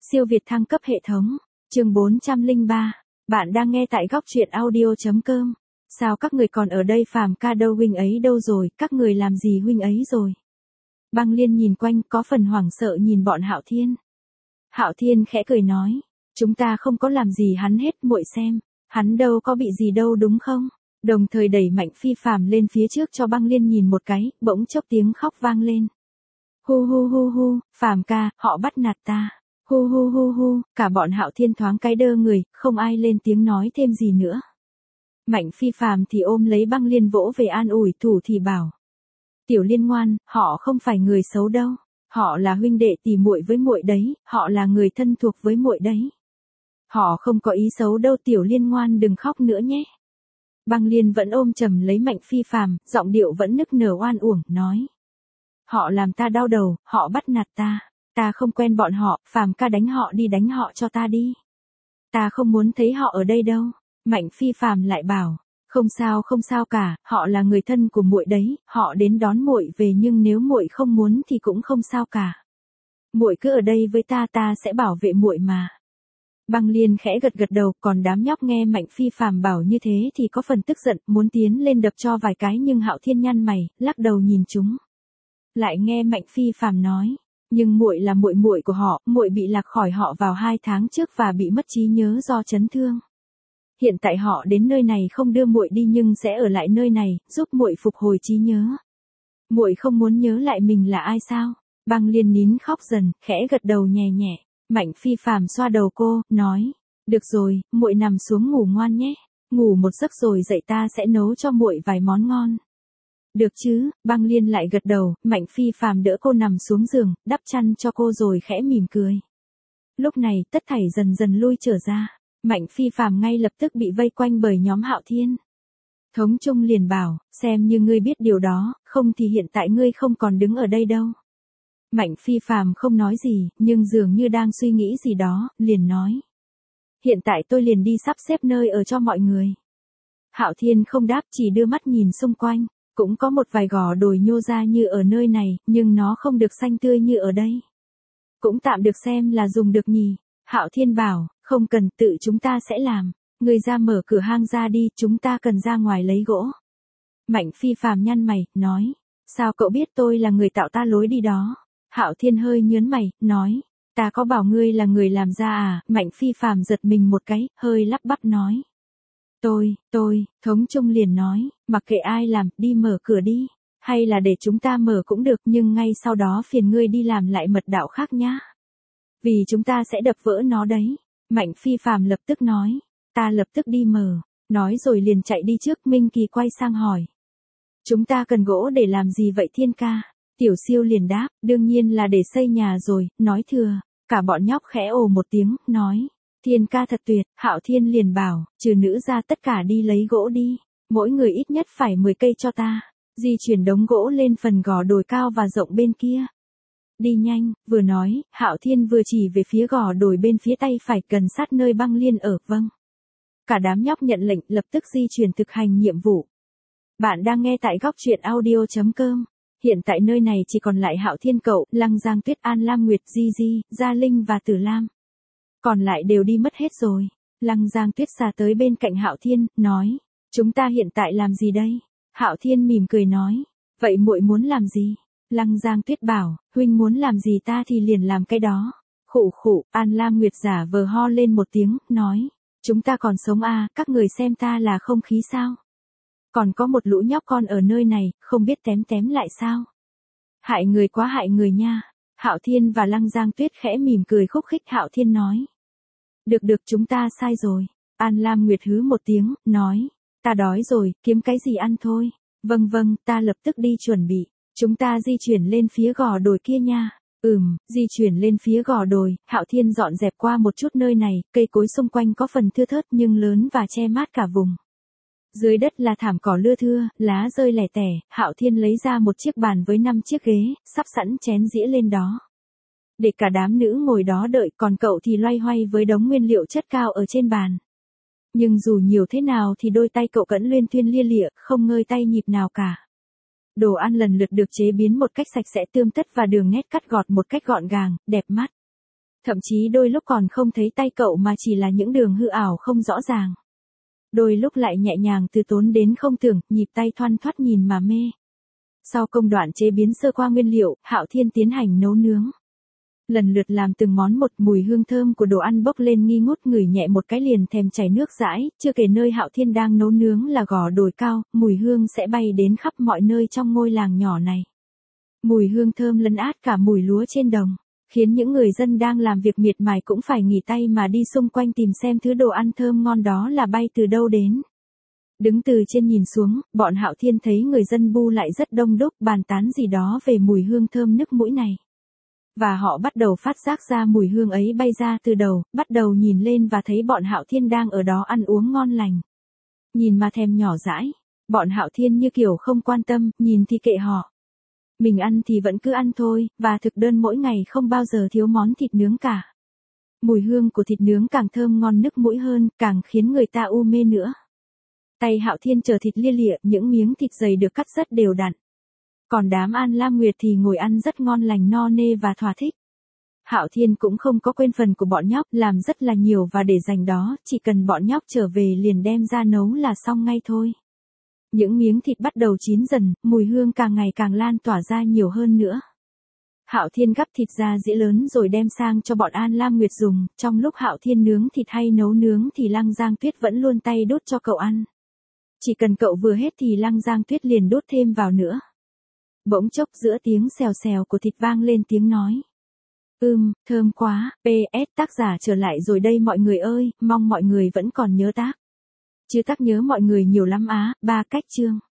Siêu Việt thăng cấp hệ thống. Chương 403. Bạn đang nghe tại góc truyện audio.com. Sao các người còn ở đây, Phàm ca đâu, huynh ấy đâu rồi, các người làm gì huynh ấy rồi? Băng Liên nhìn quanh, có phần hoảng sợ nhìn bọn Hạo Thiên. Hạo Thiên khẽ cười nói, chúng ta không có làm gì hắn hết, muội xem, hắn đâu có bị gì đâu đúng không? Đồng thời đẩy mạnh Phi Phàm lên phía trước cho Băng Liên nhìn một cái, bỗng chốc tiếng khóc vang lên. Hu hu hu hu, Phàm ca, họ bắt nạt ta. Hu hu hu hu, cả bọn Hạo Thiên thoáng cái đơ người, không ai lên tiếng nói thêm gì nữa. Mạnh Phi Phàm thì ôm lấy Băng Liên vỗ về an ủi, Thủ thì bảo. Tiểu Liên ngoan, họ không phải người xấu đâu. Họ là huynh đệ tỷ muội với muội đấy, họ là người thân thuộc với muội đấy. Họ không có ý xấu đâu, Tiểu Liên ngoan đừng khóc nữa nhé. Băng Liên vẫn ôm chầm lấy Mạnh Phi Phàm, giọng điệu vẫn nức nở oan uổng, nói. Họ làm ta đau đầu, họ bắt nạt ta. Ta không quen bọn họ, Phàm ca đánh họ đi, đánh họ cho ta đi. Ta không muốn thấy họ ở đây đâu. Mạnh Phi Phàm lại bảo, không sao cả, họ là người thân của muội đấy, họ đến đón muội về, nhưng nếu muội không muốn thì cũng không sao cả. Muội cứ ở đây với ta, ta sẽ bảo vệ muội mà. Băng Liên khẽ gật gật đầu, còn đám nhóc nghe Mạnh Phi Phàm bảo như thế thì có phần tức giận, muốn tiến lên đập cho vài cái, nhưng Hạo Thiên nhăn mày, lắc đầu nhìn chúng. Lại nghe Mạnh Phi Phàm nói, nhưng muội là muội muội của họ, muội bị lạc khỏi họ vào 2 tháng trước và bị mất trí nhớ do chấn thương. Hiện tại họ đến nơi này không đưa muội đi nhưng sẽ ở lại nơi này, giúp muội phục hồi trí nhớ. Muội không muốn nhớ lại mình là ai sao? Băng Liên nín khóc dần, khẽ gật đầu nhẹ nhẹ. Mạnh Phi Phàm xoa đầu cô, nói, được rồi, muội nằm xuống ngủ ngoan nhé. Ngủ một giấc rồi dậy, ta sẽ nấu cho muội vài món ngon. Được chứ, Băng Liên lại gật đầu. Mạnh Phi Phàm đỡ cô nằm xuống giường, đắp chăn cho cô rồi khẽ mỉm cười. Lúc này, tất thảy dần dần lui trở ra. Mạnh Phi Phàm ngay lập tức bị vây quanh bởi nhóm Hạo Thiên. Thống Trung liền bảo, xem như ngươi biết điều đó, không thì hiện tại ngươi không còn đứng ở đây đâu. Mạnh Phi Phàm không nói gì, nhưng dường như đang suy nghĩ gì đó, liền nói. Hiện tại tôi liền đi sắp xếp nơi ở cho mọi người. Hạo Thiên không đáp, chỉ đưa mắt nhìn xung quanh. Cũng có một vài gò đồi nhô ra như ở nơi này, nhưng nó không được xanh tươi như ở đây. Cũng tạm được xem là dùng được nhỉ. Hạo Thiên bảo, không cần, tự chúng ta sẽ làm. Người ra mở cửa hang ra đi, chúng ta cần ra ngoài lấy gỗ. Mạnh Phi Phàm nhăn mày, nói. Sao cậu biết tôi là người tạo ta lối đi đó? Hạo Thiên hơi nhớn mày, nói. Ta có bảo ngươi là người làm ra à? Mạnh Phi Phàm giật mình một cái, hơi lắp bắp nói. Tôi, Thống Trung liền nói, mặc kệ ai làm, đi mở cửa đi. Hay là để chúng ta mở cũng được, nhưng ngay sau đó phiền ngươi đi làm lại mật đạo khác nhá. Vì chúng ta sẽ đập vỡ nó đấy. Mạnh Phi Phàm lập tức nói, ta lập tức đi mở. Nói rồi liền chạy đi trước. Minh Kỳ quay sang hỏi. Chúng ta cần gỗ để làm gì vậy Thiên ca? Tiểu Siêu liền đáp, đương nhiên là để xây nhà rồi, nói thừa. Cả bọn nhóc khẽ ồ một tiếng, nói. Thiên ca thật tuyệt. Hạo Thiên liền bảo, trừ nữ ra tất cả đi lấy gỗ đi. Mỗi người ít nhất phải 10 cây cho ta. Di chuyển đống gỗ lên phần gò đồi cao và rộng bên kia. Đi nhanh, vừa nói, Hạo Thiên vừa chỉ về phía gò đồi bên phía tay phải gần sát nơi Băng Liên ở. Vâng. Cả đám nhóc nhận lệnh, lập tức di chuyển thực hành nhiệm vụ. Bạn đang nghe tại góc truyện audio.com. Hiện tại nơi này chỉ còn lại Hạo Thiên cậu, Lăng Giang Tuyết, An Lam Nguyệt, Di Di, Gia Linh và Tử Lam. Còn lại đều đi mất hết rồi. Lăng Giang Tuyết xà tới bên cạnh Hạo Thiên, nói. Chúng ta hiện tại làm gì đây? Hạo Thiên mỉm cười nói. Vậy muội muốn làm gì? Lăng Giang Tuyết bảo, huynh muốn làm gì ta thì liền làm cái đó. Khụ khụ, An Lam Nguyệt giả vờ ho lên một tiếng, nói. Chúng ta còn sống à, các người xem ta là không khí sao? Còn có một lũ nhóc con ở nơi này, không biết tém lại sao? Hại người quá hại người nha. Hạo Thiên và Lăng Giang Tuyết khẽ mỉm cười khúc khích. Hạo Thiên nói. Được, chúng ta sai rồi. An Lam Nguyệt hứ một tiếng, nói. Ta đói rồi, kiếm cái gì ăn thôi. Vâng, ta lập tức đi chuẩn bị. Chúng ta di chuyển lên phía gò đồi kia nha. Di chuyển lên phía gò đồi. Hạo Thiên dọn dẹp qua một chút nơi này, cây cối xung quanh có phần thưa thớt nhưng lớn và che mát cả vùng. Dưới đất là thảm cỏ lưa thưa, lá rơi lẻ tẻ. Hạo Thiên lấy ra một chiếc bàn với 5 chiếc ghế, sắp sẵn chén dĩa lên đó. Để cả đám nữ ngồi đó đợi, còn cậu thì loay hoay với đống nguyên liệu chất cao ở trên bàn. Nhưng dù nhiều thế nào thì đôi tay cậu vẫn luyên thuyên lia lịa, không ngơi tay nhịp nào cả. Đồ ăn lần lượt được chế biến một cách sạch sẽ tươm tất và đường nét cắt gọt một cách gọn gàng, đẹp mắt. Thậm chí đôi lúc còn không thấy tay cậu mà chỉ là những đường hư ảo không rõ ràng. Đôi lúc lại nhẹ nhàng từ tốn đến không tưởng, nhịp tay thoăn thoắt nhìn mà mê. Sau công đoạn chế biến sơ qua nguyên liệu, Hạo Thiên tiến hành nấu nướng. Lần lượt làm từng món một, mùi hương thơm của đồ ăn bốc lên nghi ngút, ngửi nhẹ một cái liền thèm chảy nước dãi, chưa kể nơi Hạo Thiên đang nấu nướng là gò đồi cao, mùi hương sẽ bay đến khắp mọi nơi trong ngôi làng nhỏ này. Mùi hương thơm lấn át cả mùi lúa trên đồng, khiến những người dân đang làm việc miệt mài cũng phải nghỉ tay mà đi xung quanh tìm xem thứ đồ ăn thơm ngon đó là bay từ đâu đến. Đứng từ trên nhìn xuống, bọn Hạo Thiên thấy người dân bu lại rất đông đúc bàn tán gì đó về mùi hương thơm nức mũi này. Và họ bắt đầu phát giác ra mùi hương ấy bay ra từ đầu, bắt đầu nhìn lên và thấy bọn Hạo Thiên đang ở đó ăn uống ngon lành. Nhìn mà thèm nhỏ dãi, bọn Hạo Thiên như kiểu không quan tâm, nhìn thì kệ họ. Mình ăn thì vẫn cứ ăn thôi, và thực đơn mỗi ngày không bao giờ thiếu món thịt nướng cả. Mùi hương của thịt nướng càng thơm ngon nức mũi hơn, càng khiến người ta u mê nữa. Tay Hạo Thiên chờ thịt lia lịa, những miếng thịt dày được cắt rất đều đặn. Còn đám An Lam Nguyệt thì ngồi ăn rất ngon lành no nê và thỏa thích. Hạo Thiên cũng không có quên phần của bọn nhóc, làm rất là nhiều và để dành đó, chỉ cần bọn nhóc trở về liền đem ra nấu là xong ngay thôi. Những miếng thịt bắt đầu chín dần, mùi hương càng ngày càng lan tỏa ra nhiều hơn nữa. Hạo Thiên gắp thịt ra dĩa lớn rồi đem sang cho bọn An Lam Nguyệt dùng, trong lúc Hạo Thiên nướng thịt hay nấu nướng thì Lăng Giang Tuyết vẫn luôn tay đút cho cậu ăn. Chỉ cần cậu vừa hết thì Lăng Giang Tuyết liền đút thêm vào nữa. Bỗng chốc giữa tiếng xèo xèo của thịt vang lên tiếng nói. Thơm quá, PS tác giả trở lại rồi đây mọi người ơi, mong mọi người vẫn còn nhớ tác. Chứ tác nhớ mọi người nhiều lắm á, 3 cách chương.